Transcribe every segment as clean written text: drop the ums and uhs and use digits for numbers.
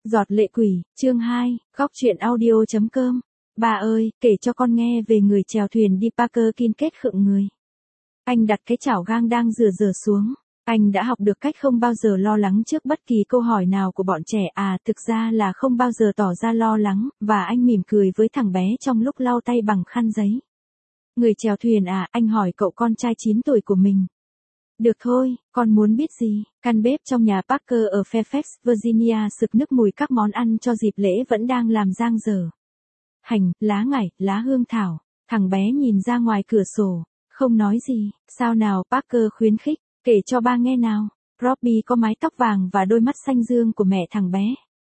Giọt lệ quỷ, chương 2, góc truyện audio.com. Bà ơi, kể cho con nghe về người chèo thuyền đi Parker Kincaid khựng người. Anh đặt cái chảo gang đang rửa xuống. Anh đã học được cách không bao giờ lo lắng trước bất kỳ câu hỏi nào của bọn trẻ, thực ra là không bao giờ tỏ ra lo lắng, và anh mỉm cười với thằng bé trong lúc lau tay bằng khăn giấy. Người chèo thuyền anh hỏi cậu con trai 9 tuổi của mình. Được thôi, con muốn biết gì? Căn bếp trong nhà Parker ở Fairfax, Virginia sực nức mùi các món ăn cho dịp lễ vẫn đang làm dang dở. Hành, lá ngải, lá hương thảo. Thằng bé nhìn ra ngoài cửa sổ, không nói gì. Sao nào, Parker khuyến khích, kể cho ba nghe nào. Robbie có mái tóc vàng và đôi mắt xanh dương của mẹ thằng bé.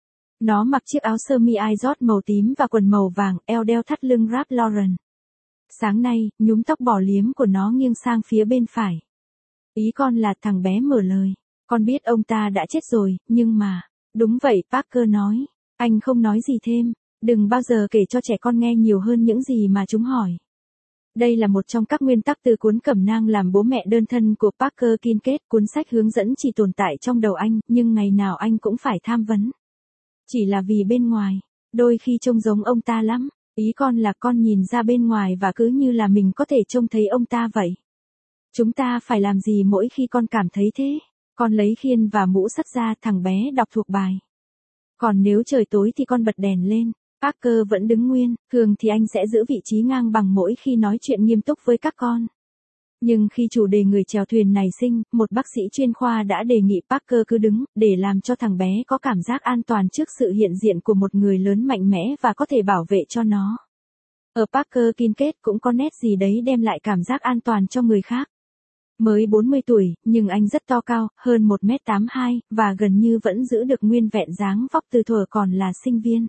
Nó mặc chiếc áo sơ mi Izod màu tím và quần màu vàng, eo đeo thắt lưng Ralph Lauren. Sáng nay, nhúm tóc bỏ liếm của nó nghiêng sang phía bên phải. Ý con là, thằng bé mở lời. Con biết ông ta đã chết rồi, nhưng mà... Đúng vậy, Parker nói. Anh không nói gì thêm. Đừng bao giờ kể cho trẻ con nghe nhiều hơn những gì mà chúng hỏi. Đây là một trong các nguyên tắc từ cuốn Cẩm nang làm bố mẹ đơn thân của Parker Kincaid. Cuốn sách hướng dẫn chỉ tồn tại trong đầu anh, nhưng ngày nào anh cũng phải tham vấn. Chỉ là vì bên ngoài, đôi khi trông giống ông ta lắm. Ý con là con nhìn ra bên ngoài và cứ như là mình có thể trông thấy ông ta vậy. Chúng ta phải làm gì mỗi khi con cảm thấy thế? Con lấy khiên và mũ sắt ra, thằng bé đọc thuộc bài. Còn nếu trời tối thì con bật đèn lên. Parker vẫn đứng nguyên, thường thì anh sẽ giữ vị trí ngang bằng mỗi khi nói chuyện nghiêm túc với các con. Nhưng khi chủ đề người chèo thuyền nảy sinh, một bác sĩ chuyên khoa đã đề nghị Parker cứ đứng, để làm cho thằng bé có cảm giác an toàn trước sự hiện diện của một người lớn mạnh mẽ và có thể bảo vệ cho nó. Ở Parker Kincaid cũng có nét gì đấy đem lại cảm giác an toàn cho người khác. Mới 40 tuổi, nhưng anh rất to cao, hơn 1m82, và gần như vẫn giữ được nguyên vẹn dáng vóc từ thuở còn là sinh viên.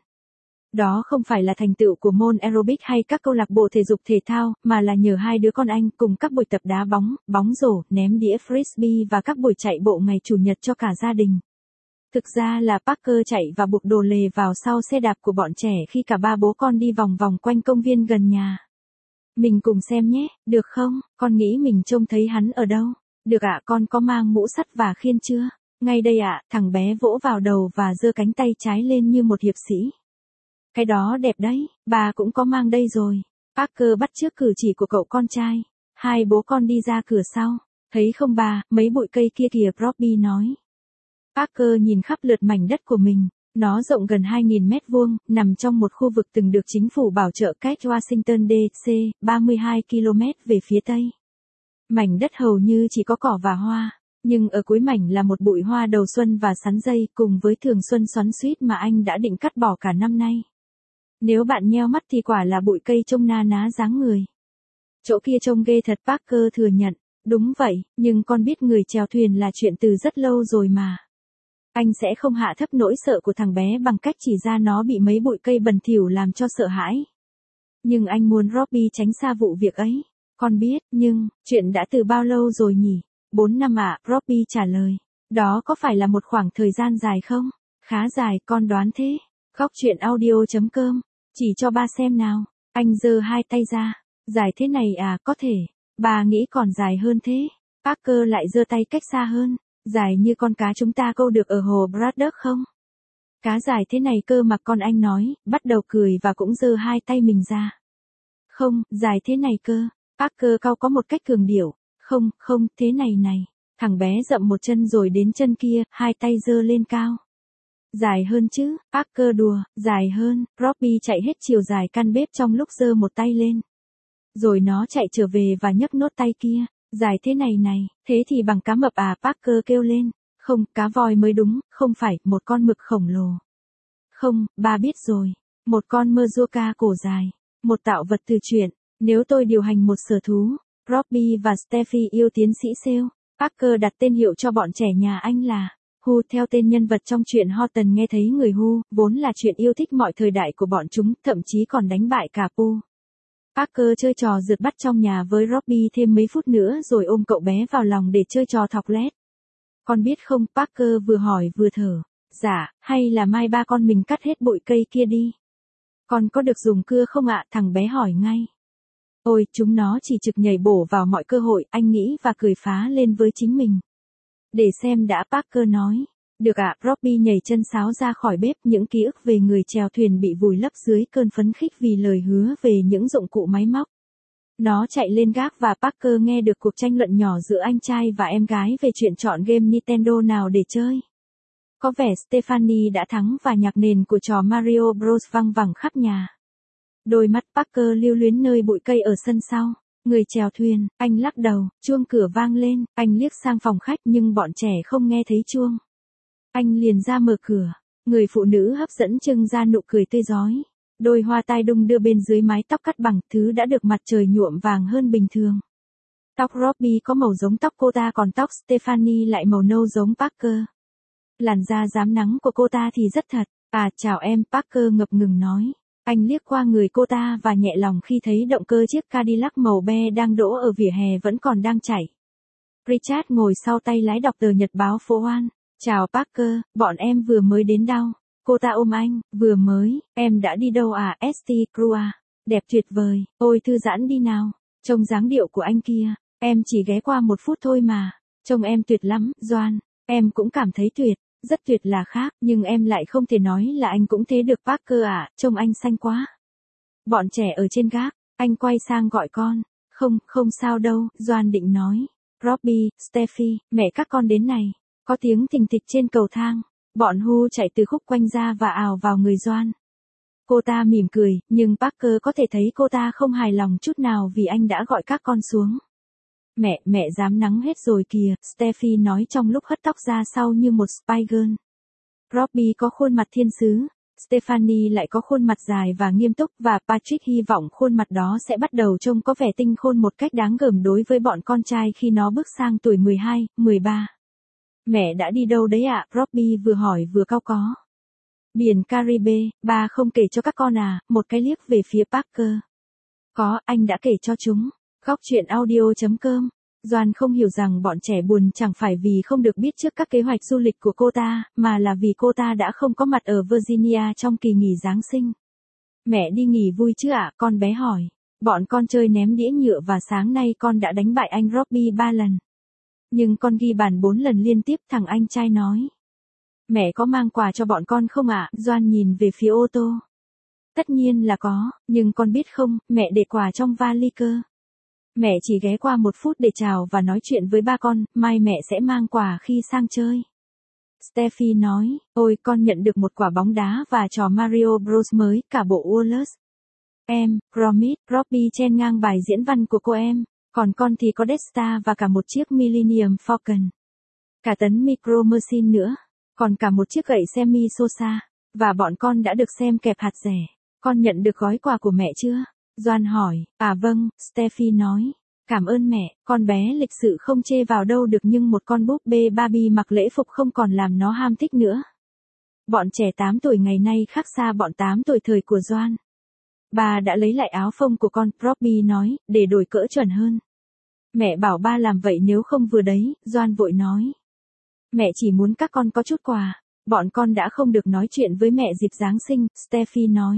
Đó không phải là thành tựu của môn aerobic hay các câu lạc bộ thể dục thể thao, mà là nhờ hai đứa con anh cùng các buổi tập đá bóng, bóng rổ, ném đĩa frisbee và các buổi chạy bộ ngày chủ nhật cho cả gia đình. Thực ra là Parker chạy và buộc đồ lề vào sau xe đạp của bọn trẻ khi cả ba bố con đi vòng vòng quanh công viên gần nhà. Mình cùng xem nhé, được không? Con nghĩ mình trông thấy hắn ở đâu? Được ạ, con có mang mũ sắt và khiên chưa? Ngay đây ạ, thằng bé vỗ vào đầu và giơ cánh tay trái lên như một hiệp sĩ. Cái đó đẹp đấy, bà cũng có mang đây rồi. Parker bắt chước cử chỉ của cậu con trai. Hai bố con đi ra cửa sau. Thấy không bà, mấy bụi cây kia kìa, Robbie nói. Parker nhìn khắp lượt mảnh đất của mình. Nó rộng gần 2.000 mét vuông, nằm trong một khu vực từng được chính phủ bảo trợ cách Washington DC, 32 km về phía tây. Mảnh đất hầu như chỉ có cỏ và hoa, nhưng ở cuối mảnh là một bụi hoa đầu xuân và sắn dây cùng với thường xuân xoắn xuýt mà anh đã định cắt bỏ cả năm nay. Nếu bạn nheo mắt thì quả là bụi cây trông na ná dáng người. Chỗ kia trông ghê thật, Parker thừa nhận. Đúng vậy, nhưng con biết người chèo thuyền là chuyện từ rất lâu rồi mà. Anh sẽ không hạ thấp nỗi sợ của thằng bé bằng cách chỉ ra nó bị mấy bụi cây bẩn thỉu làm cho sợ hãi. Nhưng anh muốn Robbie tránh xa vụ việc ấy. Con biết, nhưng, chuyện đã từ bao lâu rồi nhỉ? 4 năm ạ, Robbie trả lời. Đó có phải là một khoảng thời gian dài không? Khá dài, con đoán thế. Góc truyện audio.com. Chỉ cho ba xem nào. Anh giơ hai tay ra. Dài thế này có thể. Bà nghĩ còn dài hơn thế. Parker lại giơ tay cách xa hơn. Dài như con cá chúng ta câu được ở hồ Braddock không? Cá dài thế này cơ mà, con anh nói, bắt đầu cười và cũng giơ hai tay mình ra. Không, dài thế này cơ. Parker cau có một cách cường điệu. Không, thế này này. Thằng bé dậm một chân rồi đến chân kia, hai tay giơ lên cao. Dài hơn chứ, Parker đùa, dài hơn. Robbie chạy hết chiều dài căn bếp trong lúc giơ một tay lên. Rồi nó chạy trở về và nhấc nốt tay kia. Dài thế này này, thế thì bằng cá mập Parker kêu lên. Không, cá voi mới đúng, không phải, một con mực khổng lồ. Không, ba biết rồi. Một con Merzouka cổ dài. Một tạo vật từ truyện. Nếu tôi điều hành một sở thú, Robbie và Steffi yêu tiến sĩ Sale. Parker đặt tên hiệu cho bọn trẻ nhà anh là Hu theo tên nhân vật trong truyện Horton nghe thấy người Hu, vốn là chuyện yêu thích mọi thời đại của bọn chúng, thậm chí còn đánh bại cả Pooh. Parker chơi trò rượt bắt trong nhà với Robbie thêm mấy phút nữa rồi ôm cậu bé vào lòng để chơi trò thọc lét. Con biết không, Parker vừa hỏi vừa thở. Dạ, hay là mai ba con mình cắt hết bụi cây kia đi. Con có được dùng cưa không ạ? Thằng bé hỏi ngay. Ôi, chúng nó chỉ trực nhảy bổ vào mọi cơ hội, anh nghĩ và cười phá lên với chính mình. Để xem đã, Parker nói. Được ạ, Robbie nhảy chân sáo ra khỏi bếp, những ký ức về người chèo thuyền bị vùi lấp dưới cơn phấn khích vì lời hứa về những dụng cụ máy móc. Nó chạy lên gác và Parker nghe được cuộc tranh luận nhỏ giữa anh trai và em gái về chuyện chọn game Nintendo nào để chơi. Có vẻ Stephanie đã thắng và nhạc nền của trò Mario Bros vang vẳng khắp nhà. Đôi mắt Parker lưu luyến nơi bụi cây ở sân sau. Người chèo thuyền, anh lắc đầu, chuông cửa vang lên, anh liếc sang phòng khách nhưng bọn trẻ không nghe thấy chuông. Anh liền ra mở cửa, người phụ nữ hấp dẫn trưng ra nụ cười tươi rói. Đôi hoa tai đung đưa bên dưới mái tóc cắt bằng, thứ đã được mặt trời nhuộm vàng hơn bình thường. Tóc Robbie có màu giống tóc cô ta, còn tóc Stephanie lại màu nâu giống Parker. Làn da rám nắng của cô ta thì rất thật. À chào em, Parker ngập ngừng nói. Anh liếc qua người cô ta và nhẹ lòng khi thấy động cơ chiếc Cadillac màu be đang đỗ ở vỉa hè vẫn còn đang chạy. Richard ngồi sau tay lái đọc tờ nhật báo phố Hoan. Chào Parker, bọn em vừa mới đến đâu? Cô ta ôm anh, vừa mới, em đã đi đâu à? St. Croix, đẹp tuyệt vời, ôi thư giãn đi nào. Trông dáng điệu của anh kia, em chỉ ghé qua 1 phút thôi mà. Trông em tuyệt lắm, Doan, em cũng cảm thấy tuyệt. Rất tuyệt là khác, nhưng em lại không thể nói là anh cũng thế được Parker ạ, trông anh xanh quá. Bọn trẻ ở trên gác, anh quay sang gọi con. Không sao đâu, Doan định nói. Robbie, Steffi, mẹ các con đến này. Có tiếng thình thịch trên cầu thang. Bọn Hu chạy từ khúc quanh ra và ào vào người Doan. Cô ta mỉm cười, nhưng Parker có thể thấy cô ta không hài lòng chút nào vì anh đã gọi các con xuống. Mẹ dám nắng hết rồi kìa, Steffi nói trong lúc hất tóc ra sau như một spy girl. Robbie có khuôn mặt thiên sứ, Stephanie lại có khuôn mặt dài và nghiêm túc và Patrick hy vọng khuôn mặt đó sẽ bắt đầu trông có vẻ tinh khôn một cách đáng gờm đối với bọn con trai khi nó bước sang tuổi 12, 13. Mẹ đã đi đâu đấy ạ? Robbie vừa hỏi vừa cau có. Biển Caribe, ba không kể cho các con à? Một cái liếc về phía Parker. Có, anh đã kể cho chúng. Góc truyện audio.com. Doan không hiểu rằng bọn trẻ buồn chẳng phải vì không được biết trước các kế hoạch du lịch của cô ta, mà là vì cô ta đã không có mặt ở Virginia trong kỳ nghỉ Giáng sinh. Mẹ đi nghỉ vui chứ ạ? Con bé hỏi. Bọn con chơi ném đĩa nhựa và sáng nay con đã đánh bại anh Robbie 3 lần. Nhưng con ghi bàn 4 lần liên tiếp, thằng anh trai nói. Mẹ có mang quà cho bọn con không ạ? Doan nhìn về phía ô tô. Tất nhiên là có, nhưng con biết không, mẹ để quà trong vali cơ. Mẹ chỉ ghé qua 1 phút để chào và nói chuyện với ba con, mai mẹ sẽ mang quà khi sang chơi. Steffi nói, ôi con nhận được một quả bóng đá và trò Mario Bros mới, cả bộ Wallace. Em, Gromit, Robbie chen ngang bài diễn văn của cô em, còn con thì có Death Star và cả một chiếc Millennium Falcon. Cả tấn Micro Machine nữa, còn cả một chiếc gậy Semi Sosa, và bọn con đã được xem kẹp hạt rẻ. Con nhận được gói quà của mẹ chưa? Doan hỏi, à vâng, Steffi nói. Cảm ơn mẹ, con bé lịch sự không chê vào đâu được nhưng một con búp bê Barbie mặc lễ phục không còn làm nó ham thích nữa. Bọn trẻ 8 tuổi ngày nay khác xa bọn 8 tuổi thời của Doan. Bà đã lấy lại áo phông của con, Robbie nói, để đổi cỡ chuẩn hơn. Mẹ bảo ba làm vậy nếu không vừa đấy, Doan vội nói. Mẹ chỉ muốn các con có chút quà, bọn con đã không được nói chuyện với mẹ dịp Giáng sinh, Steffi nói.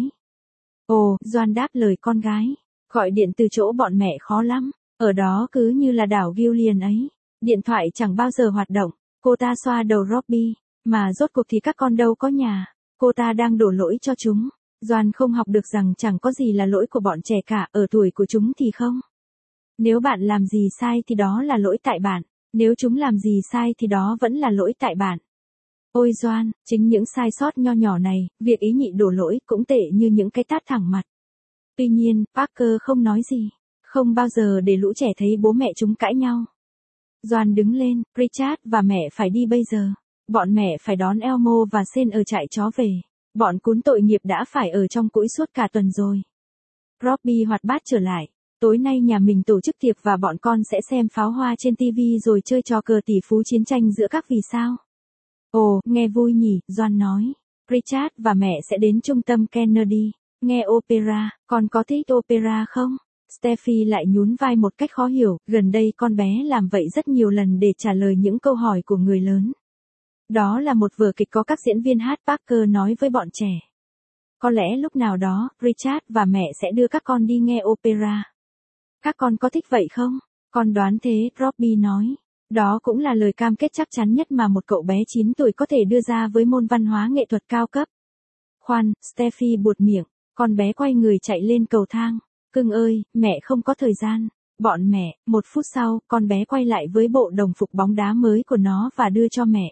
Ồ, Doan đáp lời con gái. Gọi điện từ chỗ bọn mẹ khó lắm. Ở đó cứ như là đảo Gillian ấy. Điện thoại chẳng bao giờ hoạt động. Cô ta xoa đầu Robbie. Mà rốt cuộc thì các con đâu có nhà. Cô ta đang đổ lỗi cho chúng. Doan không học được rằng chẳng có gì là lỗi của bọn trẻ cả. Ở tuổi của chúng thì không. Nếu bạn làm gì sai thì đó là lỗi tại bạn. Nếu chúng làm gì sai thì đó vẫn là lỗi tại bạn. Ôi Doan, chính những sai sót nho nhỏ này, việc ý nhị đổ lỗi cũng tệ như những cái tát thẳng mặt. Tuy nhiên, Parker không nói gì. Không bao giờ để lũ trẻ thấy bố mẹ chúng cãi nhau. Doan đứng lên, Richard và mẹ phải đi bây giờ. Bọn mẹ phải đón Elmo và Sen ở trại chó về. Bọn cún tội nghiệp đã phải ở trong cũi suốt cả tuần rồi. Robbie hoạt bát trở lại. Tối nay nhà mình tổ chức tiệc và bọn con sẽ xem pháo hoa trên TV rồi chơi trò cờ tỷ phú chiến tranh giữa các vì sao. Ồ, nghe vui nhỉ, Doan nói. Richard và mẹ sẽ đến trung tâm Kennedy, nghe opera, con có thích opera không? Steffi lại nhún vai một cách khó hiểu, gần đây con bé làm vậy rất nhiều lần để trả lời những câu hỏi của người lớn. Đó là một vở kịch có các diễn viên hát, Parker nói với bọn trẻ. Có lẽ lúc nào đó, Richard và mẹ sẽ đưa các con đi nghe opera. Các con có thích vậy không? Con đoán thế, Robbie nói. Đó cũng là lời cam kết chắc chắn nhất mà một cậu bé 9 tuổi có thể đưa ra với môn văn hóa nghệ thuật cao cấp. Khoan, Steffi buột miệng, con bé quay người chạy lên cầu thang. Cưng ơi, mẹ không có thời gian. Bọn mẹ, 1 phút sau, con bé quay lại với bộ đồng phục bóng đá mới của nó và đưa cho mẹ.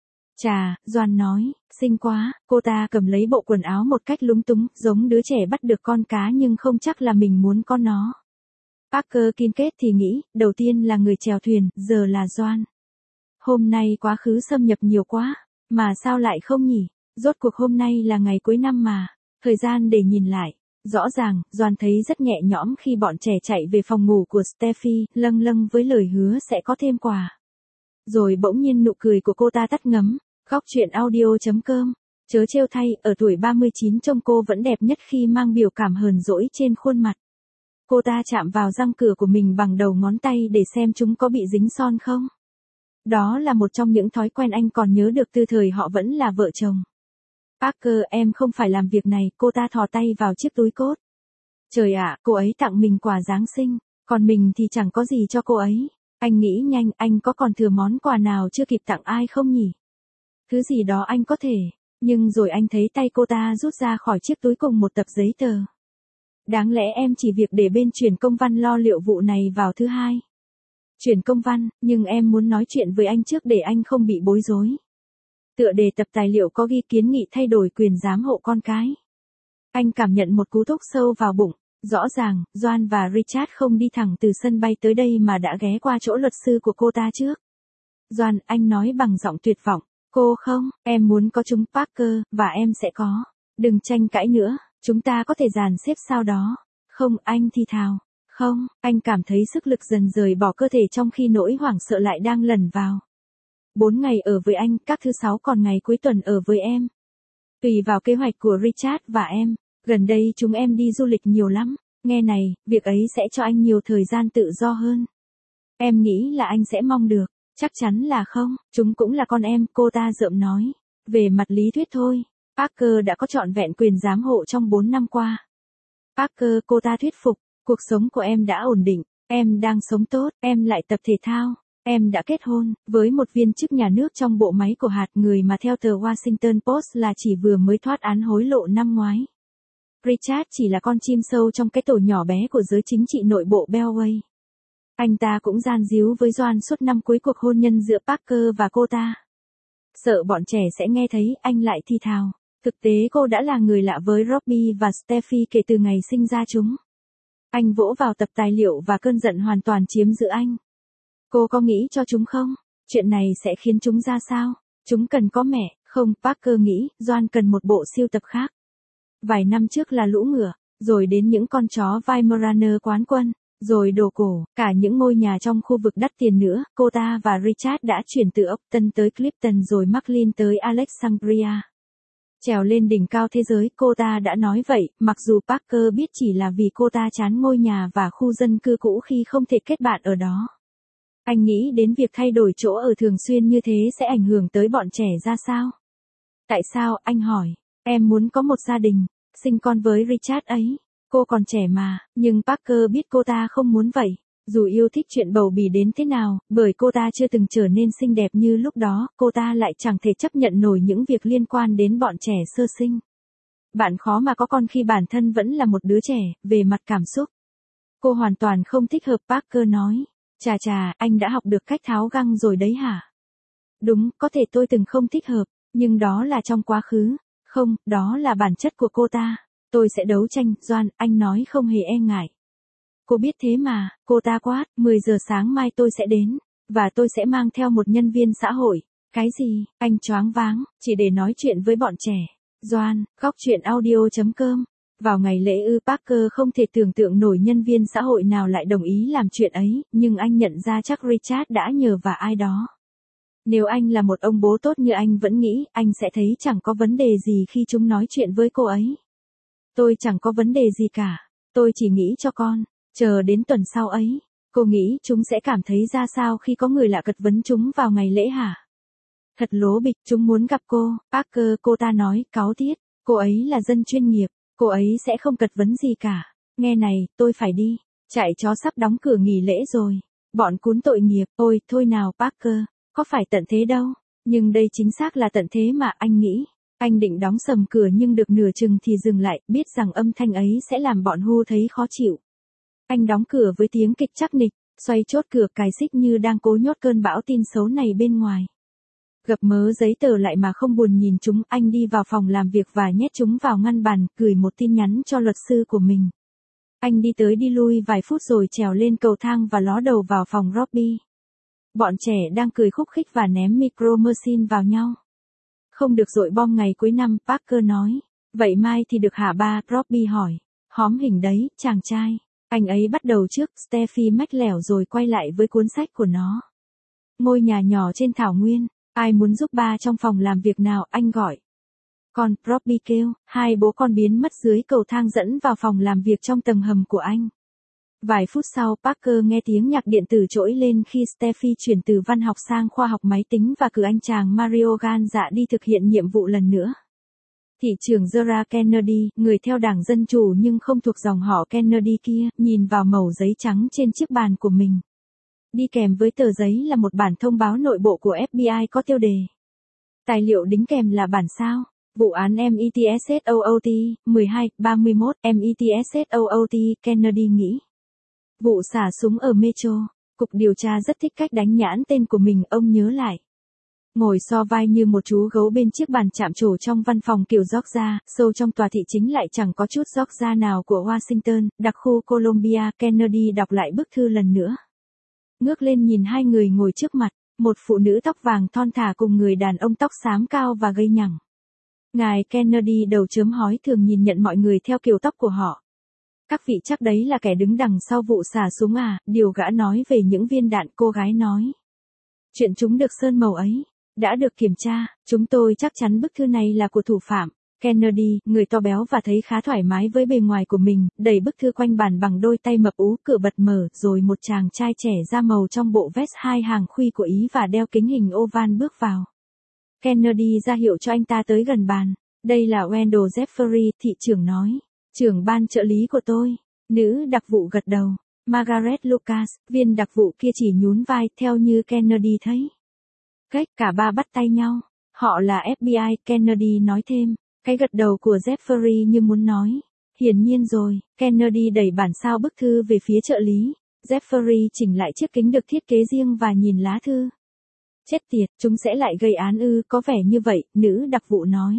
Chà, Doan nói, xinh quá, cô ta cầm lấy bộ quần áo một cách lúng túng, giống đứa trẻ bắt được con cá nhưng không chắc là mình muốn con nó. Parker Kincaid thì nghĩ, đầu tiên là người chèo thuyền, giờ là Doan. Hôm nay quá khứ xâm nhập nhiều quá, mà sao lại không nhỉ? Rốt cuộc hôm nay là ngày cuối năm mà, thời gian để nhìn lại. Rõ ràng, Doan thấy rất nhẹ nhõm khi bọn trẻ chạy về phòng ngủ của Steffi, lâng lâng với lời hứa sẽ có thêm quà. Rồi bỗng nhiên nụ cười của cô ta tắt ngấm. Góc chuyện audio.com. Chớ trêu thay, ở tuổi 39 trông cô vẫn đẹp nhất khi mang biểu cảm hờn dỗi trên khuôn mặt. Cô ta chạm vào răng cửa của mình bằng đầu ngón tay để xem chúng có bị dính son không. Đó là một trong những thói quen anh còn nhớ được từ thời họ vẫn là vợ chồng. Parker, em không phải làm việc này, cô ta thò tay vào chiếc túi cốt. Trời ạ, cô ấy tặng mình quà Giáng sinh, còn mình thì chẳng có gì cho cô ấy. Anh nghĩ nhanh, anh có còn thừa món quà nào chưa kịp tặng ai không nhỉ? Thứ gì đó anh có thể, nhưng rồi anh thấy tay cô ta rút ra khỏi chiếc túi cùng một tập giấy tờ. Đáng lẽ em chỉ việc để bên chuyển công văn lo liệu vụ này vào thứ Hai. Chuyển công văn, nhưng em muốn nói chuyện với anh trước để anh không bị bối rối. Tựa đề tập tài liệu có ghi kiến nghị thay đổi quyền giám hộ con cái. Anh cảm nhận một cú thốc sâu vào bụng. Rõ ràng, Doan và Richard không đi thẳng từ sân bay tới đây mà đã ghé qua chỗ luật sư của cô ta trước. Doan, anh nói bằng giọng tuyệt vọng. Cô không, em muốn có chúng Parker, và em sẽ có. Đừng tranh cãi nữa, chúng ta có thể dàn xếp sau đó. Không, anh thì thào. Không, anh cảm thấy sức lực dần rời bỏ cơ thể trong khi nỗi hoảng sợ lại đang lẩn vào. 4 ngày ở với anh, các thứ 6 còn ngày cuối tuần ở với em. Tùy vào kế hoạch của Richard và em, gần đây chúng em đi du lịch nhiều lắm. Nghe này, việc ấy sẽ cho anh nhiều thời gian tự do hơn. Em nghĩ là anh sẽ mong được. Chắc chắn là không, chúng cũng là con em, cô ta rợm nói. Về mặt lý thuyết thôi, Parker đã có trọn vẹn quyền giám hộ trong 4 năm qua. Parker, cô ta thuyết phục, cuộc sống của em đã ổn định, em đang sống tốt, em lại tập thể thao, em đã kết hôn, với một viên chức nhà nước trong bộ máy của hạt người mà theo tờ Washington Post là chỉ vừa mới thoát án hối lộ năm ngoái. Richard chỉ là con chim sâu trong cái tổ nhỏ bé của giới chính trị nội bộ Beltway. Anh ta cũng gian díu với Doan suốt năm cuối cuộc hôn nhân giữa Parker và cô ta. Sợ bọn trẻ sẽ nghe thấy, anh lại thì thào. Thực tế cô đã là người lạ với Robbie và Steffi kể từ ngày sinh ra chúng. Anh vỗ vào tập tài liệu và cơn giận hoàn toàn chiếm giữ anh. Cô có nghĩ cho chúng không? Chuyện này sẽ khiến chúng ra sao? Chúng cần có mẹ, không, Parker nghĩ, Doan cần một bộ sưu tập khác. Vài năm trước là lũ ngựa, rồi đến những con chó Weimaraner quán quân. Rồi đồ cổ, cả những ngôi nhà trong khu vực đắt tiền nữa, cô ta và Richard đã chuyển từ Upton tới Clifton rồi McLean tới Alexandria. Trèo lên đỉnh cao thế giới, cô ta đã nói vậy, mặc dù Parker biết chỉ là vì cô ta chán ngôi nhà và khu dân cư cũ khi không thể kết bạn ở đó. Anh nghĩ đến việc thay đổi chỗ ở thường xuyên như thế sẽ ảnh hưởng tới bọn trẻ ra sao? Tại sao, anh hỏi, em muốn có một gia đình, sinh con với Richard ấy. Cô còn trẻ mà, nhưng Parker biết cô ta không muốn vậy. Dù yêu thích chuyện bầu bì đến thế nào, bởi cô ta chưa từng trở nên xinh đẹp như lúc đó, cô ta lại chẳng thể chấp nhận nổi những việc liên quan đến bọn trẻ sơ sinh. Bạn khó mà có con khi bản thân vẫn là một đứa trẻ, về mặt cảm xúc. Cô hoàn toàn không thích hợp, Parker nói. Chà chà, anh đã học được cách tháo găng rồi đấy hả? Đúng, có thể tôi từng không thích hợp, nhưng đó là trong quá khứ. Không, đó là bản chất của cô ta. Tôi sẽ đấu tranh, Doan, anh nói không hề e ngại. Cô biết thế mà, cô ta quát, 10 giờ sáng mai tôi sẽ đến, và tôi sẽ mang theo một nhân viên xã hội. Cái gì, anh choáng váng, chỉ để nói chuyện với bọn trẻ. Doan, góc chuyện audio.com. Vào ngày lễ Parker không thể tưởng tượng nổi nhân viên xã hội nào lại đồng ý làm chuyện ấy, nhưng anh nhận ra chắc Richard đã nhờ vả ai đó. Nếu anh là một ông bố tốt như anh vẫn nghĩ, anh sẽ thấy chẳng có vấn đề gì khi chúng nói chuyện với cô ấy. Tôi chẳng có vấn đề gì cả, tôi chỉ nghĩ cho con, chờ đến tuần sau ấy. Cô nghĩ chúng sẽ cảm thấy ra sao khi có người lạ cật vấn chúng vào ngày lễ hả? Thật lố bịch, chúng muốn gặp cô, Parker, cô ta nói, cáu tiết. Cô ấy là dân chuyên nghiệp, cô ấy sẽ không cật vấn gì cả. Nghe này, tôi phải đi. Trại chó sắp đóng cửa nghỉ lễ rồi. Bọn cún tội nghiệp, ôi, thôi nào Parker, có phải tận thế đâu. Nhưng đây chính xác là tận thế mà anh nghĩ. Anh định đóng sầm cửa nhưng được nửa chừng thì dừng lại, biết rằng âm thanh ấy sẽ làm bọn Hu thấy khó chịu. Anh đóng cửa với tiếng kịch chắc nịch, xoay chốt cửa cài xích như đang cố nhốt cơn bão tin xấu này bên ngoài. Gập mớ giấy tờ lại mà không buồn nhìn chúng, anh đi vào phòng làm việc và nhét chúng vào ngăn bàn, gửi một tin nhắn cho luật sư của mình. Anh đi tới đi lui vài phút rồi trèo lên cầu thang và ló đầu vào phòng Robbie. Bọn trẻ đang cười khúc khích và ném micro machine vào nhau. Không được dội bom ngày cuối năm, Parker nói. Vậy mai thì được hả ba? Robbie hỏi. Hóm hình đấy, chàng trai. Anh ấy bắt đầu trước, Steffi mách lẻo rồi quay lại với cuốn sách của nó. Ngôi nhà nhỏ trên thảo nguyên. Ai muốn giúp ba trong phòng làm việc nào? Anh gọi. Con, Robbie kêu, hai bố con biến mất dưới cầu thang dẫn vào phòng làm việc trong tầng hầm của anh. Vài phút sau, Parker nghe tiếng nhạc điện tử trỗi lên khi Steffi chuyển từ văn học sang khoa học máy tính và cử anh chàng Mario Ganza đi thực hiện nhiệm vụ lần nữa. Thị trưởng Zora Kennedy, người theo đảng Dân Chủ nhưng không thuộc dòng họ Kennedy kia, nhìn vào mẩu giấy trắng trên chiếc bàn của mình. Đi kèm với tờ giấy là một bản thông báo nội bộ của FBI có tiêu đề. Tài liệu đính kèm là bản sao. Vụ án METSSOOT, 12-31, METSSOOT, Kennedy nghĩ. Vụ xả súng ở Metro, cục điều tra rất thích cách đánh nhãn tên của mình, ông nhớ lại. Ngồi so vai như một chú gấu bên chiếc bàn chạm trổ trong văn phòng kiểu Georgia, sâu trong tòa thị chính lại chẳng có chút Georgia nào của Washington, đặc khu Columbia. Kennedy đọc lại bức thư lần nữa. Ngước lên nhìn hai người ngồi trước mặt, một phụ nữ tóc vàng thon thả cùng người đàn ông tóc xám cao và gây nhẳng. Ngài Kennedy đầu chớm hói thường nhìn nhận mọi người theo kiểu tóc của họ. Các vị chắc đấy là kẻ đứng đằng sau vụ xả súng à, điều gã nói về những viên đạn, cô gái nói. Chuyện chúng được sơn màu ấy, đã được kiểm tra, chúng tôi chắc chắn bức thư này là của thủ phạm. Kennedy, người to béo và thấy khá thoải mái với bề ngoài của mình, đẩy bức thư quanh bàn bằng đôi tay mập ú, cửa bật mở, rồi một chàng trai trẻ da màu trong bộ vest hai hàng khuy của Ý và đeo kính hình oval bước vào. Kennedy ra hiệu cho anh ta tới gần bàn. Đây là Wendell Jeffrey, thị trưởng nói. Trưởng ban trợ lý của tôi. Nữ đặc vụ gật đầu. Margaret Lucas, viên đặc vụ kia chỉ nhún vai, theo như Kennedy thấy. Cách cả ba bắt tay nhau. Họ là FBI, Kennedy nói thêm. Cái gật đầu của Jeffrey như muốn nói. Hiển nhiên rồi, Kennedy đẩy bản sao bức thư về phía trợ lý. Jeffrey chỉnh lại chiếc kính được thiết kế riêng và nhìn lá thư. Chết tiệt, chúng sẽ lại gây án ư, có vẻ như vậy, nữ đặc vụ nói.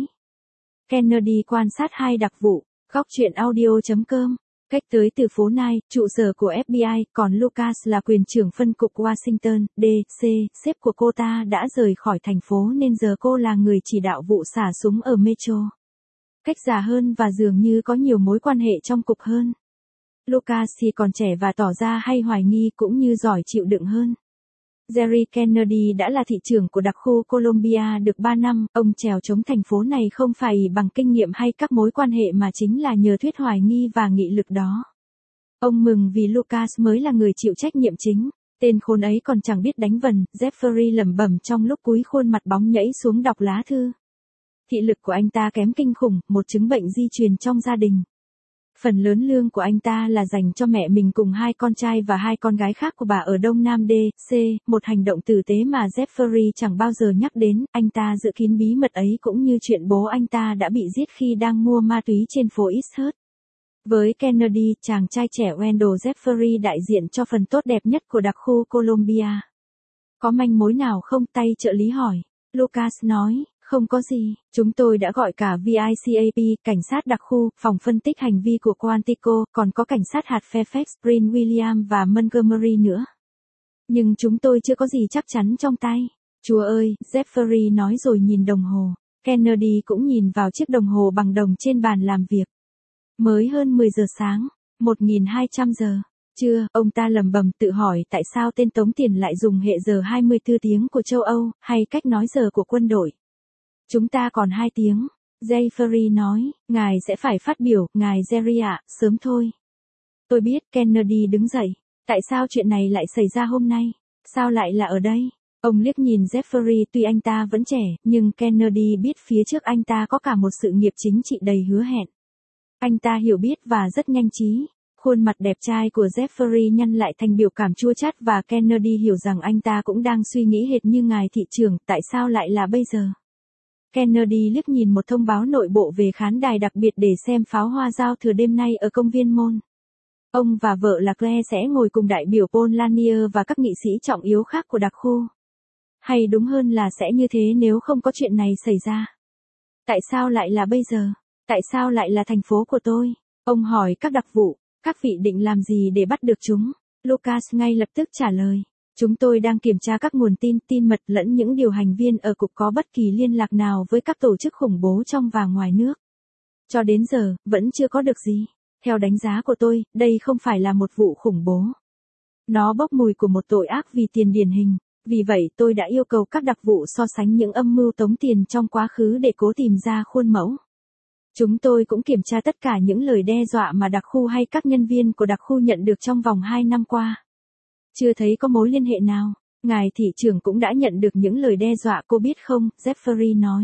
Kennedy quan sát hai đặc vụ, góc chuyện audio.com, cách tới từ phố Nai, trụ sở của FBI, còn Lucas là quyền trưởng phân cục Washington, D.C., sếp của cô ta đã rời khỏi thành phố nên giờ cô là người chỉ đạo vụ xả súng ở Metro. Cách già hơn và dường như có nhiều mối quan hệ trong cục hơn. Lucas thì còn trẻ và tỏ ra hay hoài nghi cũng như giỏi chịu đựng hơn. Jerry Kennedy đã là thị trưởng của đặc khu Columbia được 3 năm, ông trèo chống thành phố này không phải bằng kinh nghiệm hay các mối quan hệ mà chính là nhờ thuyết hoài nghi và nghị lực đó. Ông mừng vì Lucas mới là người chịu trách nhiệm chính, tên khốn ấy còn chẳng biết đánh vần, Jeffrey lẩm bẩm trong lúc cúi khuôn mặt bóng nhảy xuống đọc lá thư. Thị lực của anh ta kém kinh khủng, một chứng bệnh di truyền trong gia đình. Phần lớn lương của anh ta là dành cho mẹ mình cùng hai con trai và hai con gái khác của bà ở Đông Nam D.C., một hành động tử tế mà Jeffrey chẳng bao giờ nhắc đến, anh ta giữ kín bí mật ấy cũng như chuyện bố anh ta đã bị giết khi đang mua ma túy trên phố East Hurt. Với Kennedy, chàng trai trẻ Wendell Jeffrey đại diện cho phần tốt đẹp nhất của đặc khu Columbia. Có manh mối nào không? Tay trợ lý hỏi. Lucas nói. Không có gì, chúng tôi đã gọi cả VICAP, cảnh sát đặc khu, phòng phân tích hành vi của Quantico, còn có cảnh sát hạt Fairfax, Prince William và Montgomery nữa. Nhưng chúng tôi chưa có gì chắc chắn trong tay. Chúa ơi, Jeffrey nói rồi nhìn đồng hồ. Kennedy cũng nhìn vào chiếc đồng hồ bằng đồng trên bàn làm việc. Mới hơn 10 giờ sáng, 1200 giờ. Chưa, ông ta lẩm bẩm tự hỏi tại sao tên tống tiền lại dùng hệ giờ 24 tiếng của châu Âu, hay cách nói giờ của quân đội. Chúng ta còn 2 tiếng. Jeffrey nói, ngài sẽ phải phát biểu, ngài Jerry ạ, sớm thôi. Tôi biết, Kennedy đứng dậy. Tại sao chuyện này lại xảy ra hôm nay? Sao lại là ở đây? Ông liếc nhìn Jeffrey, tuy anh ta vẫn trẻ, nhưng Kennedy biết phía trước anh ta có cả một sự nghiệp chính trị đầy hứa hẹn. Anh ta hiểu biết và rất nhanh trí. Khuôn mặt đẹp trai của Jeffrey nhăn lại thành biểu cảm chua chát và Kennedy hiểu rằng anh ta cũng đang suy nghĩ hệt như ngài thị trưởng, tại sao lại là bây giờ? Kennedy liếc nhìn một thông báo nội bộ về khán đài đặc biệt để xem pháo hoa giao thừa đêm nay ở công viên Môn. Ông và vợ là Claire sẽ ngồi cùng đại biểu Paul Lanier và các nghị sĩ trọng yếu khác của đặc khu. Hay đúng hơn là sẽ như thế nếu không có chuyện này xảy ra. Tại sao lại là bây giờ? Tại sao lại là thành phố của tôi? Ông hỏi các đặc vụ, các vị định làm gì để bắt được chúng? Lucas ngay lập tức trả lời. Chúng tôi đang kiểm tra các nguồn tin mật lẫn những điều hành viên ở cục có bất kỳ liên lạc nào với các tổ chức khủng bố trong và ngoài nước. Cho đến giờ, vẫn chưa có được gì. Theo đánh giá của tôi, đây không phải là một vụ khủng bố. Nó bốc mùi của một tội ác vì tiền điển hình. Vì vậy tôi đã yêu cầu các đặc vụ so sánh những âm mưu tống tiền trong quá khứ để cố tìm ra khuôn mẫu. Chúng tôi cũng kiểm tra tất cả những lời đe dọa mà đặc khu hay các nhân viên của đặc khu nhận được trong vòng 2 năm qua. Chưa thấy có mối liên hệ nào. Ngài thị trưởng cũng đã nhận được những lời đe dọa, cô biết không? Jeffrey nói.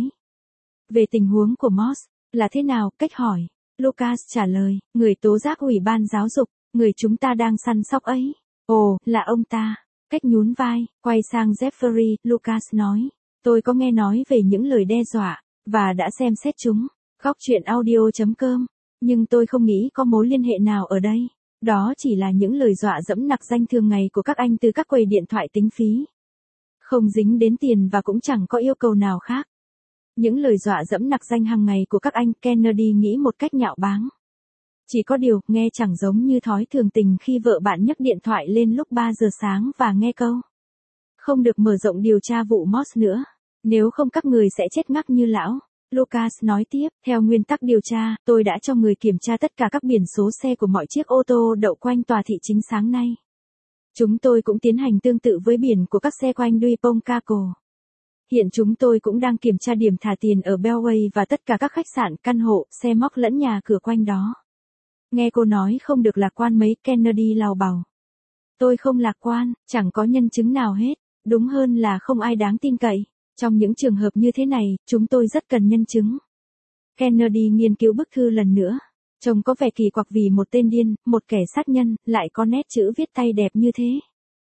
Về tình huống của Moss, là thế nào? Cách hỏi. Lucas trả lời, người tố giác ủy ban giáo dục, người chúng ta đang săn sóc ấy. Ồ, là ông ta. Cách nhún vai, quay sang Jeffrey, Lucas nói. Tôi có nghe nói về những lời đe dọa, và đã xem xét chúng. Góc chuyện audio.com. Nhưng tôi không nghĩ có mối liên hệ nào ở đây. Đó chỉ là những lời dọa dẫm nặc danh thường ngày của các anh từ các quầy điện thoại tính phí. Không dính đến tiền và cũng chẳng có yêu cầu nào khác. Những lời dọa dẫm nặc danh hàng ngày của các anh, Kennedy nghĩ một cách nhạo báng. Chỉ có điều, nghe chẳng giống như thói thường tình khi vợ bạn nhấc điện thoại lên lúc 3 giờ sáng và nghe câu. Không được mở rộng điều tra vụ Moss nữa. Nếu không các người sẽ chết ngắc như lão. Lucas nói tiếp, theo nguyên tắc điều tra, tôi đã cho người kiểm tra tất cả các biển số xe của mọi chiếc ô tô đậu quanh tòa thị chính sáng nay. Chúng tôi cũng tiến hành tương tự với biển của các xe quanh Dupont Caco. Hiện chúng tôi cũng đang kiểm tra điểm thả tiền ở Beltway và tất cả các khách sạn, căn hộ, xe móc lẫn nhà cửa quanh đó. Nghe cô nói không được lạc quan mấy, Kennedy lào bào. Tôi không lạc quan, chẳng có nhân chứng nào hết, đúng hơn là không ai đáng tin cậy. Trong những trường hợp như thế này, chúng tôi rất cần nhân chứng. Kennedy nghiên cứu bức thư lần nữa. Trông có vẻ kỳ quặc vì một tên điên, một kẻ sát nhân, lại có nét chữ viết tay đẹp như thế.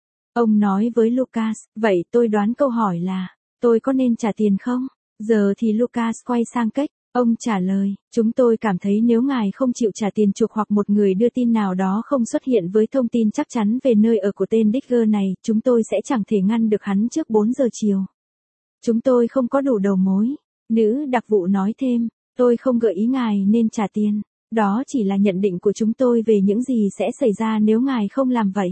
Ông nói với Lucas, vậy tôi đoán câu hỏi là, tôi có nên trả tiền không? Giờ thì Lucas quay sang Cách. Ông trả lời, chúng tôi cảm thấy nếu ngài không chịu trả tiền chuộc hoặc một người đưa tin nào đó không xuất hiện với thông tin chắc chắn về nơi ở của tên Digger này, chúng tôi sẽ chẳng thể ngăn được hắn trước 4 giờ chiều. Chúng tôi không có đủ đầu mối. Nữ đặc vụ nói thêm, tôi không gợi ý ngài nên trả tiền. Đó chỉ là nhận định của chúng tôi về những gì sẽ xảy ra nếu ngài không làm vậy.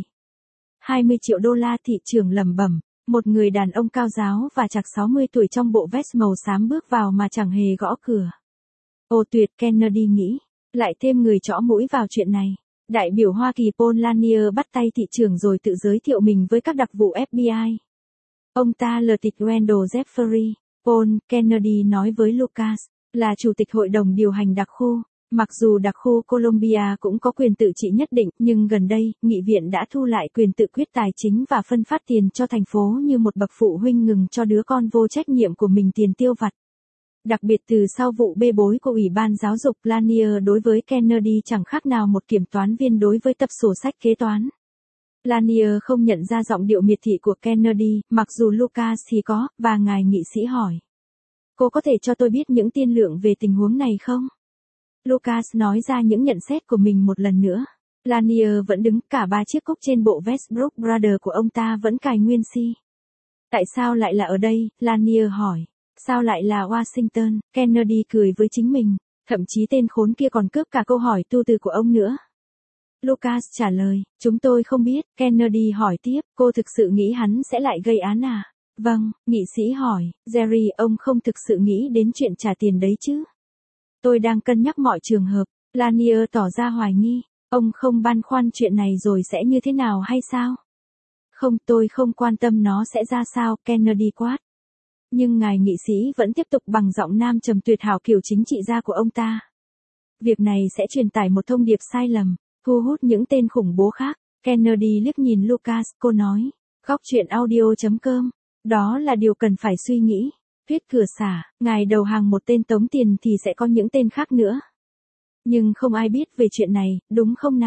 20 triệu đô la, thị trưởng lẩm bẩm. Một người đàn ông cao ráo và chạc 60 tuổi trong bộ vest màu xám bước vào mà chẳng hề gõ cửa. Ồ tuyệt, Kennedy nghĩ. Lại thêm người trõ mũi vào chuyện này. Đại biểu Hoa Kỳ Paul Lanier bắt tay thị trưởng rồi tự giới thiệu mình với các đặc vụ FBI. Ông ta là tịch Randall Jeffrey. Paul, Kennedy nói với Lucas, là chủ tịch hội đồng điều hành đặc khu. Mặc dù đặc khu Columbia cũng có quyền tự trị nhất định, nhưng gần đây, nghị viện đã thu lại quyền tự quyết tài chính và phân phát tiền cho thành phố như một bậc phụ huynh ngừng cho đứa con vô trách nhiệm của mình tiền tiêu vặt. Đặc biệt từ sau vụ bê bối của Ủy ban Giáo dục, Lanier đối với Kennedy chẳng khác nào một kiểm toán viên đối với tập sổ sách kế toán. Lanier không nhận ra giọng điệu miệt thị của Kennedy, mặc dù Lucas thì có, và ngài nghị sĩ hỏi. Cô có thể cho tôi biết những tiên lượng về tình huống này không? Lucas nói ra những nhận xét của mình một lần nữa. Lanier vẫn đứng, cả 3 chiếc cúc trên bộ vest Brooks Brothers của ông ta vẫn cài nguyên si. Tại sao lại là ở đây? Lanier hỏi. Sao lại là Washington? Kennedy cười với chính mình. Thậm chí tên khốn kia còn cướp cả câu hỏi tu từ của ông nữa. Lucas trả lời, chúng tôi không biết. Kennedy hỏi tiếp, cô thực sự nghĩ hắn sẽ lại gây án à? Vâng, nghị sĩ hỏi, Jerry, ông không thực sự nghĩ đến chuyện trả tiền đấy chứ? Tôi đang cân nhắc mọi trường hợp. Lanier tỏ ra hoài nghi. Ông không băn khoăn chuyện này rồi sẽ như thế nào hay sao? Không, tôi không quan tâm nó sẽ ra sao, Kennedy quát. Nhưng ngài nghị sĩ vẫn tiếp tục bằng giọng nam trầm tuyệt hảo kiểu chính trị gia của ông ta. Việc này sẽ truyền tải một thông điệp sai lầm, thu hút những tên khủng bố khác. Kennedy liếc nhìn Lucas, cô nói. Góc chuyện audio.com. Đó là điều cần phải suy nghĩ. Tuyết cửa xả, ngài đầu hàng một tên tống tiền thì sẽ có những tên khác nữa. Nhưng không ai biết về chuyện này, đúng không nào?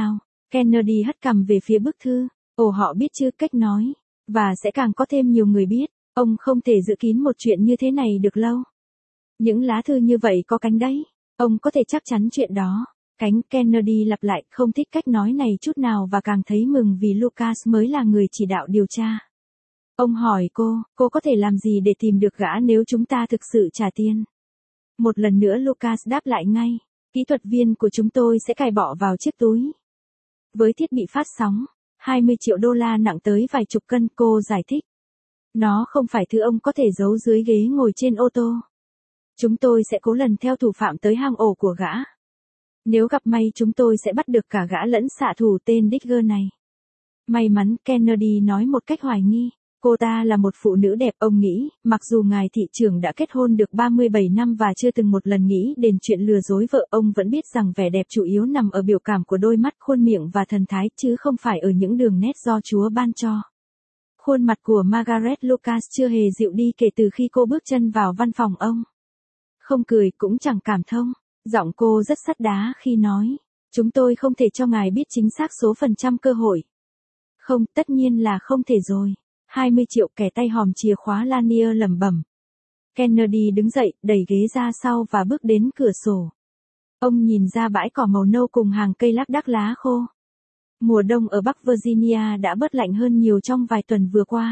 Kennedy hất cằm về phía bức thư. Ồ, họ biết chứ, cách nói. Và sẽ càng có thêm nhiều người biết. Ông không thể giữ kín một chuyện như thế này được lâu. Những lá thư như vậy có cánh đấy. Ông có thể chắc chắn chuyện đó. Cánh. Kennedy lặp lại, không thích cách nói này chút nào và càng thấy mừng vì Lucas mới là người chỉ đạo điều tra. Ông hỏi cô có thể làm gì để tìm được gã nếu chúng ta thực sự trả tiền? Một lần nữa Lucas đáp lại ngay. Kỹ thuật viên của chúng tôi sẽ cài bọ vào chiếc túi. Với thiết bị phát sóng, 20 triệu đô la nặng tới vài chục cân, cô giải thích. Nó không phải thứ ông có thể giấu dưới ghế ngồi trên ô tô. Chúng tôi sẽ cố lần theo thủ phạm tới hang ổ của gã. Nếu gặp may chúng tôi sẽ bắt được cả gã lẫn xạ thủ tên Digger này. May mắn, Kennedy nói một cách hoài nghi. Cô ta là một phụ nữ đẹp, ông nghĩ, mặc dù ngài thị trưởng đã kết hôn được 37 năm và chưa từng một lần nghĩ đến chuyện lừa dối vợ, ông vẫn biết rằng vẻ đẹp chủ yếu nằm ở biểu cảm của đôi mắt, khuôn miệng và thần thái, chứ không phải ở những đường nét do Chúa ban cho. Khuôn mặt của Margaret Lucas chưa hề dịu đi kể từ khi cô bước chân vào văn phòng ông. Không cười cũng chẳng cảm thông. Giọng cô rất sắt đá khi nói. Chúng tôi không thể cho ngài biết chính xác số phần trăm cơ hội. Không, tất nhiên là không thể rồi. 20 triệu, kẻ tay hòm chìa khóa Lanier lẩm bẩm. Kennedy đứng dậy, đẩy ghế ra sau và bước đến cửa sổ. Ông nhìn ra bãi cỏ màu nâu cùng hàng cây lác đác lá khô. Mùa đông ở Bắc Virginia đã bớt lạnh hơn nhiều trong vài tuần vừa qua.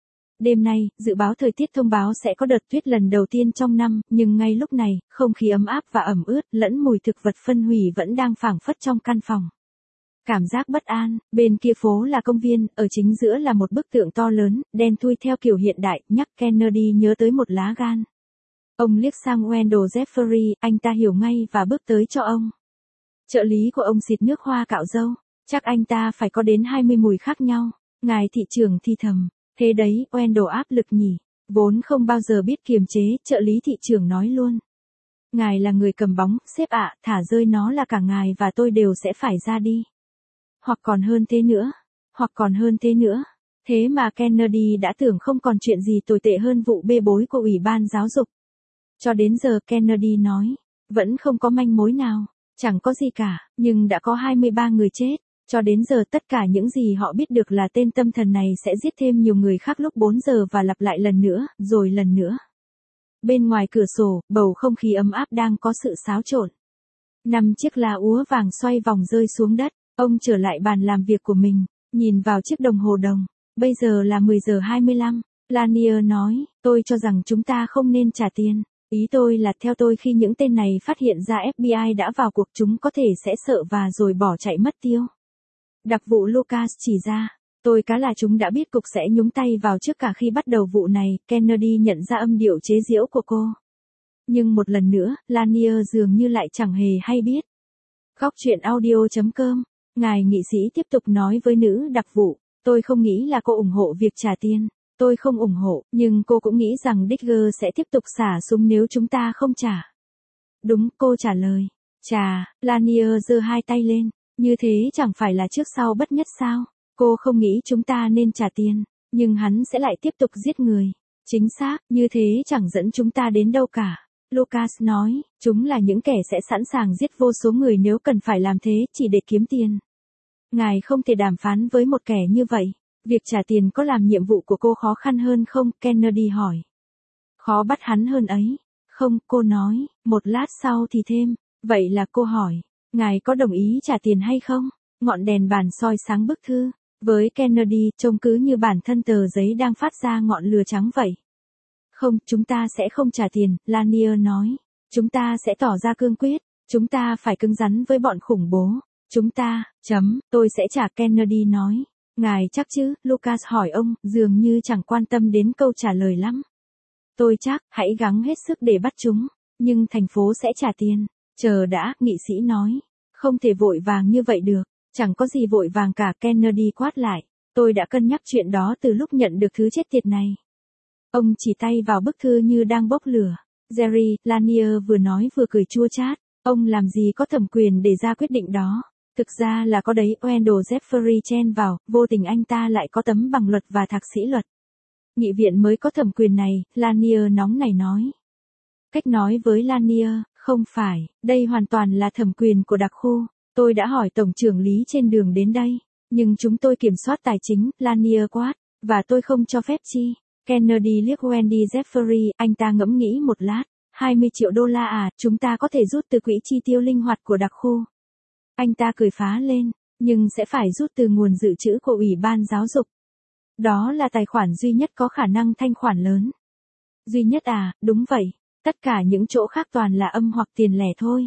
Đêm nay, dự báo thời tiết thông báo sẽ có đợt tuyết lần đầu tiên trong năm, nhưng ngay lúc này, không khí ấm áp và ẩm ướt lẫn mùi thực vật phân hủy vẫn đang phảng phất trong căn phòng. Cảm giác bất an, bên kia phố là công viên, ở chính giữa là một bức tượng to lớn, đen thui theo kiểu hiện đại, nhắc Kennedy nhớ tới một lá gan. Ông liếc sang Wendell Jeffrey, anh ta hiểu ngay và bước tới cho ông. Trợ lý của ông xịt nước hoa cạo râu, chắc anh ta phải có đến 20 mùi khác nhau. Ngài thị trưởng thì thầm, thế đấy, Wendell áp lực nhỉ, vốn không bao giờ biết kiềm chế, trợ lý thị trưởng nói luôn. Ngài là người cầm bóng, sếp ạ, thả rơi nó là cả ngài và tôi đều sẽ phải ra đi. Hoặc còn hơn thế nữa. Hoặc còn hơn thế nữa. Thế mà Kennedy đã tưởng không còn chuyện gì tồi tệ hơn vụ bê bối của Ủy ban Giáo dục. Cho đến giờ, Kennedy nói, vẫn không có manh mối nào, chẳng có gì cả, nhưng đã có 23 người chết. Cho đến giờ tất cả những gì họ biết được là tên tâm thần này sẽ giết thêm nhiều người khác lúc 4 giờ và lặp lại lần nữa, rồi lần nữa. Bên ngoài cửa sổ, bầu không khí ấm áp đang có sự xáo trộn. 5 chiếc lá úa vàng xoay vòng rơi xuống đất. Ông trở lại bàn làm việc của mình, nhìn vào chiếc đồng hồ đồng. Bây giờ là 10 giờ 25. Lanier nói, tôi cho rằng chúng ta không nên trả tiền. Ý tôi là theo tôi khi những tên này phát hiện ra FBI đã vào cuộc chúng có thể sẽ sợ và rồi bỏ chạy mất tiêu. Đặc vụ Lucas chỉ ra, tôi cá là chúng đã biết cục sẽ nhúng tay vào trước cả khi bắt đầu vụ này. Kennedy nhận ra âm điệu chế giễu của cô. Nhưng một lần nữa, Lanier dường như lại chẳng hề hay biết. Góc truyện audio.com. Ngài nghị sĩ tiếp tục nói với nữ đặc vụ, tôi không nghĩ là cô ủng hộ việc trả tiền. Tôi không ủng hộ, nhưng cô cũng nghĩ rằng Digger sẽ tiếp tục xả súng nếu chúng ta không trả. Đúng, cô trả lời. Chà, Lanier giơ hai tay lên, như thế chẳng phải là trước sau bất nhất sao? Cô không nghĩ chúng ta nên trả tiền, nhưng hắn sẽ lại tiếp tục giết người. Chính xác, như thế chẳng dẫn chúng ta đến đâu cả. Lucas nói, chúng là những kẻ sẽ sẵn sàng giết vô số người nếu cần phải làm thế chỉ để kiếm tiền. Ngài không thể đàm phán với một kẻ như vậy. Việc trả tiền có làm nhiệm vụ của cô khó khăn hơn không? Kennedy hỏi. Khó bắt hắn hơn ấy. Không, cô nói, một lát sau thì thêm. Vậy là cô hỏi, ngài có đồng ý trả tiền hay không? Ngọn đèn bàn soi sáng bức thư. Với Kennedy, trông cứ như bản thân tờ giấy đang phát ra ngọn lửa trắng vậy. Không, chúng ta sẽ không trả tiền, Lanier nói. Chúng ta sẽ tỏ ra cương quyết. Chúng ta phải cứng rắn với bọn khủng bố. Chúng ta, tôi sẽ trả, Kennedy nói. Ngài chắc chứ, Lucas hỏi ông, dường như chẳng quan tâm đến câu trả lời lắm. Tôi chắc, hãy gắng hết sức để bắt chúng. Nhưng thành phố sẽ trả tiền. Chờ đã, nghị sĩ nói. Không thể vội vàng như vậy được. Chẳng có gì vội vàng cả, Kennedy quát lại. Tôi đã cân nhắc chuyện đó từ lúc nhận được thứ chết tiệt này. Ông chỉ tay vào bức thư như đang bốc lửa. Jerry, Lanier vừa nói vừa cười chua chát. Ông làm gì có thẩm quyền để ra quyết định đó. Thực ra là có đấy, Wendell Jeffrey chen vào, vô tình anh ta lại có tấm bằng luật và thạc sĩ luật. Nghị viện mới có thẩm quyền này, Lanier nóng nảy nói. Cách nói với Lanier, không phải, đây hoàn toàn là thẩm quyền của đặc khu. Tôi đã hỏi tổng trưởng lý trên đường đến đây, nhưng chúng tôi kiểm soát tài chính, Lanier quát, và tôi không cho phép chi. Kennedy liếc Wendy Jeffrey, anh ta ngẫm nghĩ một lát. 20 triệu đô la à, chúng ta có thể rút từ quỹ chi tiêu linh hoạt của đặc khu. Anh ta cười phá lên, nhưng sẽ phải rút từ nguồn dự trữ của Ủy ban Giáo dục. Đó là tài khoản duy nhất có khả năng thanh khoản lớn. Duy nhất à, đúng vậy, tất cả những chỗ khác toàn là âm hoặc tiền lẻ thôi.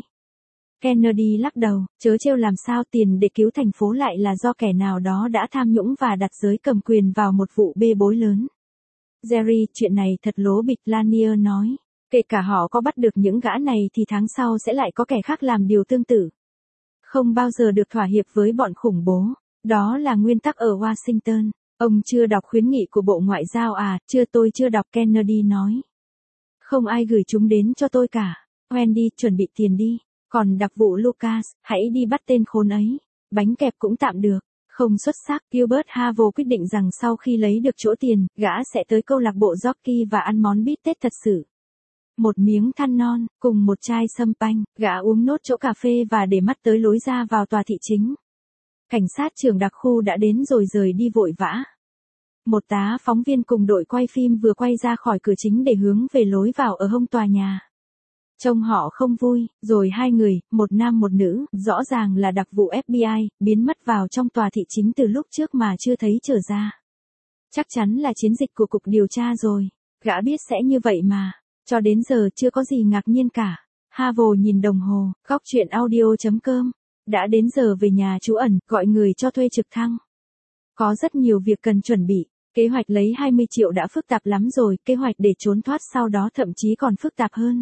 Kennedy lắc đầu, chớ trêu làm sao tiền để cứu thành phố lại là do kẻ nào đó đã tham nhũng và đặt giới cầm quyền vào một vụ bê bối lớn. Jerry, chuyện này thật lố bịch, Lanier nói. Kể cả họ có bắt được những gã này thì tháng sau sẽ lại có kẻ khác làm điều tương tự. Không bao giờ được thỏa hiệp với bọn khủng bố. Đó là nguyên tắc ở Washington. Ông chưa đọc khuyến nghị của Bộ Ngoại giao à? Tôi chưa đọc, Kennedy nói. Không ai gửi chúng đến cho tôi cả. Wendy, chuẩn bị tiền đi. Còn đặc vụ Lucas, hãy đi bắt tên khốn ấy. Bánh kẹp cũng tạm được. Không xuất sắc, Gilbert Havo quyết định rằng sau khi lấy được chỗ tiền, gã sẽ tới câu lạc bộ jockey và ăn món bít tết thật sự. Một miếng than non, cùng một chai sâm panh, gã uống nốt chỗ cà phê và để mắt tới lối ra vào tòa thị chính. Cảnh sát trưởng đặc khu đã đến rồi rời đi vội vã. Một tá phóng viên cùng đội quay phim vừa quay ra khỏi cửa chính để hướng về lối vào ở hông tòa nhà. Trông họ không vui, rồi hai người, một nam một nữ, rõ ràng là đặc vụ FBI, biến mất vào trong tòa thị chính từ lúc trước mà chưa thấy trở ra. Chắc chắn là chiến dịch của cục điều tra rồi, gã biết sẽ như vậy mà. Cho đến giờ chưa có gì ngạc nhiên cả. Havo nhìn đồng hồ, góc chuyện audio.com. Đã đến giờ về nhà trú ẩn, gọi người cho thuê trực thăng. Có rất nhiều việc cần chuẩn bị. Kế hoạch lấy 20 triệu đã phức tạp lắm rồi, kế hoạch để trốn thoát sau đó thậm chí còn phức tạp hơn.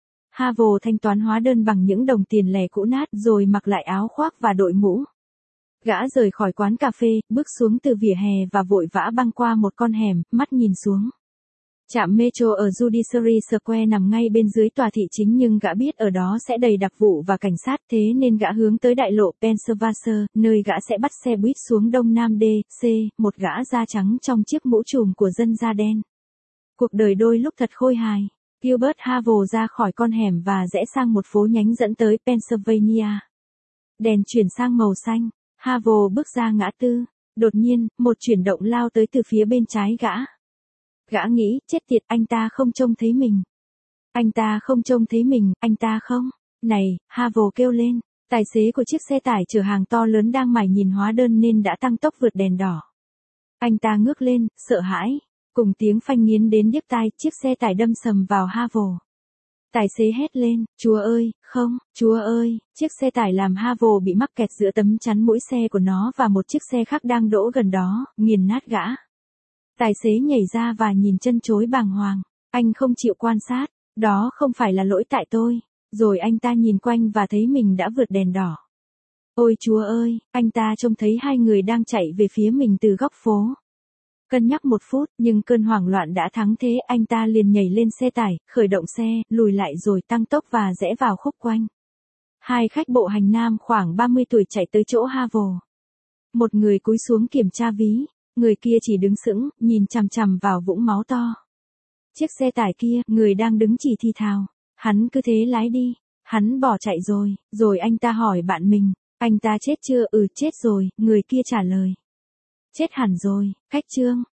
Havo thanh toán hóa đơn bằng những đồng tiền lẻ cũ nát rồi mặc lại áo khoác và đội mũ. Gã rời khỏi quán cà phê, bước xuống từ vỉa hè và vội vã băng qua một con hẻm, mắt nhìn xuống. Trạm metro ở Judiciary Square nằm ngay bên dưới tòa thị chính nhưng gã biết ở đó sẽ đầy đặc vụ và cảnh sát thế nên gã hướng tới đại lộ Pennsylvania, nơi gã sẽ bắt xe buýt xuống Đông Nam D.C., một gã da trắng trong chiếc mũ trùm của dân da đen. Cuộc đời đôi lúc thật khôi hài. Gilbert Havo ra khỏi con hẻm và rẽ sang một phố nhánh dẫn tới Pennsylvania. Đèn chuyển sang màu xanh. Havo bước ra ngã tư. Đột nhiên, một chuyển động lao tới từ phía bên trái gã. Gã nghĩ, chết tiệt, anh ta không trông thấy mình. Anh ta không trông thấy mình, anh ta không. Này, Havo kêu lên. Tài xế của chiếc xe tải chở hàng to lớn đang mải nhìn hóa đơn nên đã tăng tốc vượt đèn đỏ. Anh ta ngước lên, sợ hãi. Cùng tiếng phanh nghiến đến điếc tai, chiếc xe tải đâm sầm vào Havo. Tài xế hét lên, Chúa ơi, không, Chúa ơi, chiếc xe tải làm Havo bị mắc kẹt giữa tấm chắn mũi xe của nó và một chiếc xe khác đang đỗ gần đó, nghiền nát gã. Tài xế nhảy ra và nhìn chân chối bàng hoàng. Anh không chịu quan sát, đó không phải là lỗi tại tôi. Rồi anh ta nhìn quanh và thấy mình đã vượt đèn đỏ. Ôi Chúa ơi, anh ta trông thấy hai người đang chạy về phía mình từ góc phố. Cân nhắc một phút, nhưng cơn hoảng loạn đã thắng thế, anh ta liền nhảy lên xe tải, khởi động xe, lùi lại rồi tăng tốc và rẽ vào khúc quanh. Hai khách bộ hành nam khoảng 30 tuổi chạy tới chỗ Havo. Một người cúi xuống kiểm tra ví, người kia chỉ đứng sững, nhìn chằm chằm vào vũng máu to. Chiếc xe tải kia, người đang đứng chỉ thì thào, hắn cứ thế lái đi, hắn bỏ chạy rồi anh ta hỏi bạn mình, anh ta chết chưa? Ừ chết rồi, người kia trả lời. Chết hẳn rồi, cách chương.